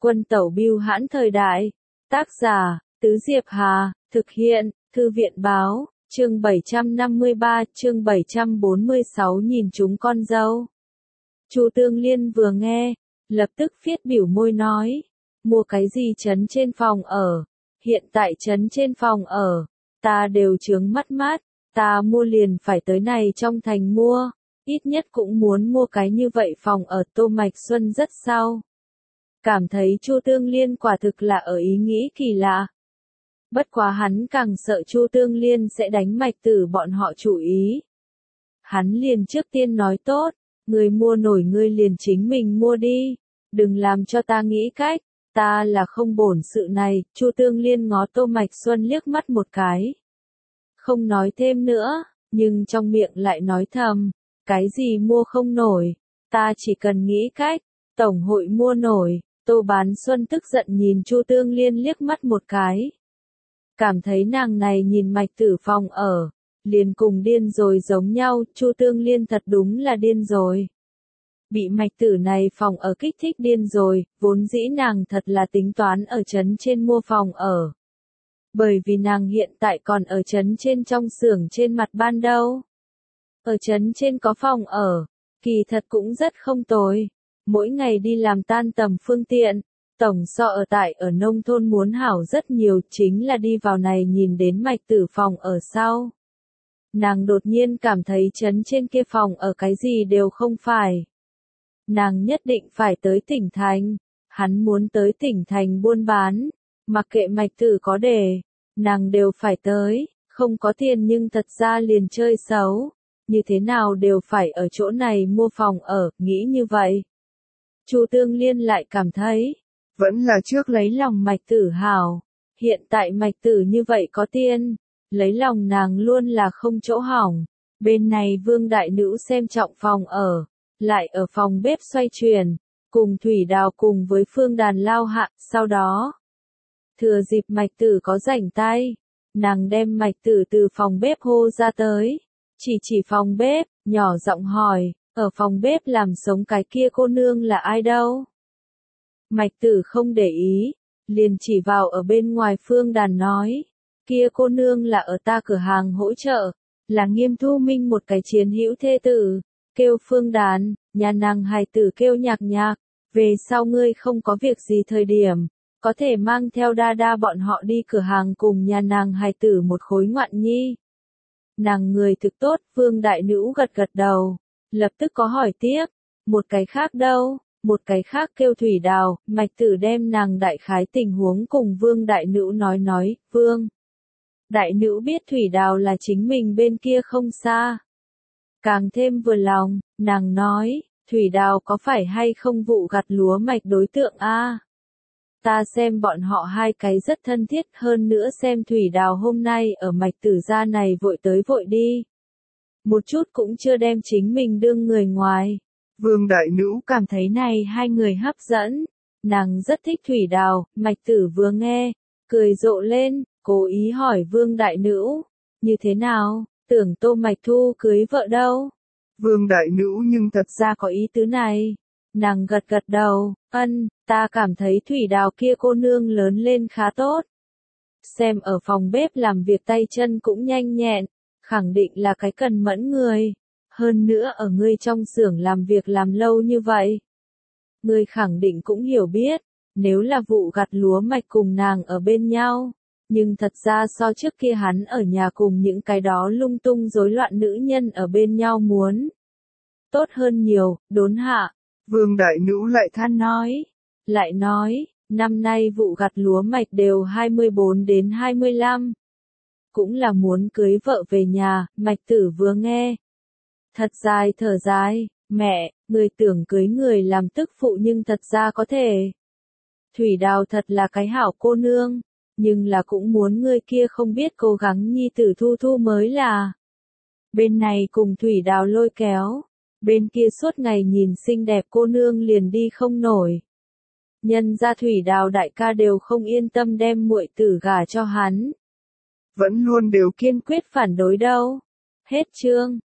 Quân tẩu bưu hãn thời đại. Tác giả, Tứ Diệp Hà, thực hiện, Thư viện báo, chương 753, chương 746 nhìn chúng con dâu. Chu Tương Liên vừa nghe, lập tức viết biểu môi nói, mua cái gì trấn trên phòng ở, hiện tại trấn trên phòng ở, ta đều chướng mắt, ta mua liền phải tới này trong thành mua, ít nhất cũng muốn mua cái như vậy phòng ở. Tô Mạch Xuân rất sao. Cảm thấy Chu Tương Liên quả thực là ở ý nghĩ kỳ lạ. Bất quá hắn càng sợ Chu Tương Liên sẽ đánh Mạch Tử bọn họ chủ ý. Hắn liền trước tiên nói tốt, người mua nổi ngươi liền chính mình mua đi, đừng làm cho ta nghĩ cách, ta là không bổn sự này. Chu Tương Liên ngó Tô Mạch Xuân liếc mắt một cái. Không nói thêm nữa, nhưng trong miệng lại nói thầm, cái gì mua không nổi, ta chỉ cần nghĩ cách, tổng hội mua nổi. Tô Bán Xuân tức giận nhìn Chu Tương Liên liếc mắt một cái. Cảm thấy nàng này nhìn Mạch Tử phòng ở, liền cùng điên rồi giống nhau. Chu Tương Liên thật đúng là điên rồi. Bị Mạch Tử này phòng ở kích thích điên rồi, vốn dĩ nàng thật là tính toán ở trấn trên mua phòng ở. Bởi vì nàng hiện tại còn ở trấn trên trong xưởng trên mặt ban đâu. Ở trấn trên có phòng ở, kỳ thật cũng rất không tồi. Mỗi ngày đi làm tan tầm phương tiện, tổng so ở tại ở nông thôn muốn hảo rất nhiều. Chính là đi vào này nhìn đến Mạch Tử phòng ở sau. Nàng đột nhiên cảm thấy trấn trên kia phòng ở cái gì đều không phải. Nàng nhất định phải tới tỉnh thành, hắn muốn tới tỉnh thành buôn bán, mặc kệ Mạch Tử có đề, nàng đều phải tới, không có tiền nhưng thật ra liền chơi xấu, như thế nào đều phải ở chỗ này mua phòng ở. Nghĩ như vậy, Chu Tương Liên lại cảm thấy, vẫn là trước lấy lòng Mạch Tử hảo. Hiện tại Mạch Tử như vậy có tiền, lấy lòng nàng luôn là không chỗ hỏng. Bên này Vương đại nữ xem trọng phòng ở, lại ở phòng bếp xoay chuyển, cùng Thủy Đào cùng với Phương Đàn lao hạ. Sau đó, thừa dịp Mạch Tử có rảnh tay, nàng đem Mạch Tử từ phòng bếp hô ra tới, chỉ phòng bếp, nhỏ giọng hỏi, ở phòng bếp làm sống cái kia cô nương là ai đâu? Mạch Tử không để ý, liền chỉ vào ở bên ngoài Phương Đàn nói, kia cô nương là ở ta cửa hàng hỗ trợ, là Nghiêm Thu Minh một cái chiến hữu thê tử, kêu Phương Đàn, nhà nàng hài tử kêu Nhạc Nhạc, về sau ngươi không có việc gì thời điểm, có thể mang theo đa đa bọn họ đi cửa hàng cùng nhà nàng hài tử một khối ngoạn nhi. Nàng người thực tốt. Vương đại nữ gật đầu, lập tức có hỏi tiếp, một cái khác đâu? Một cái khác kêu Thủy Đào. Mạch Tử đem nàng đại khái tình huống cùng Vương đại nữ nói. Vương đại nữ biết Thủy Đào là chính mình bên kia không xa, càng thêm vừa lòng. Nàng nói, Thủy Đào có phải hay không vụ gặt lúa mạch đối tượng a? Ta xem bọn họ hai cái rất thân thiết, hơn nữa xem Thủy Đào hôm nay ở Mạch Tử gia này vội tới vội đi, một chút cũng chưa đem chính mình đương người ngoài. Vương đại nữ cảm thấy này hai người hấp dẫn, nàng rất thích Thủy Đào. Mạch Tử vừa nghe, cười rộ lên, cố ý hỏi Vương đại nữ, như thế nào, tưởng Tô Mạch Thu cưới vợ đâu? Vương đại nữ nhưng thật ra có ý tứ này. Nàng gật đầu, ta cảm thấy Thủy Đào kia cô nương lớn lên khá tốt. Xem ở phòng bếp làm việc tay chân cũng nhanh nhẹn, khẳng định là cái cần mẫn người. Hơn nữa ở ngươi trong xưởng làm việc làm lâu như vậy, ngươi khẳng định cũng hiểu biết, nếu là vụ gặt lúa mạch cùng nàng ở bên nhau, nhưng thật ra so trước kia hắn ở nhà cùng những cái đó lung tung rối loạn nữ nhân ở bên nhau muốn tốt hơn nhiều. Đốn hạ, Vương đại nữ lại than nói, năm nay vụ gặt lúa mạch đều 24 đến 25. Cũng là muốn cưới vợ về nhà. Mạch Tử vừa nghe, thật dài thở dài, mẹ, người tưởng cưới người làm tức phụ nhưng thật ra có thể. Thủy Đào thật là cái hảo cô nương, nhưng là cũng muốn người kia không biết cố gắng nhi tử Thu Thu mới là. Bên này cùng Thủy Đào lôi kéo, bên kia suốt ngày nhìn xinh đẹp cô nương liền đi không nổi. Nhân ra Thủy Đào đại ca đều không yên tâm đem muội tử gả cho hắn, vẫn luôn đều kiên quyết phản đối đâu. Hết chương.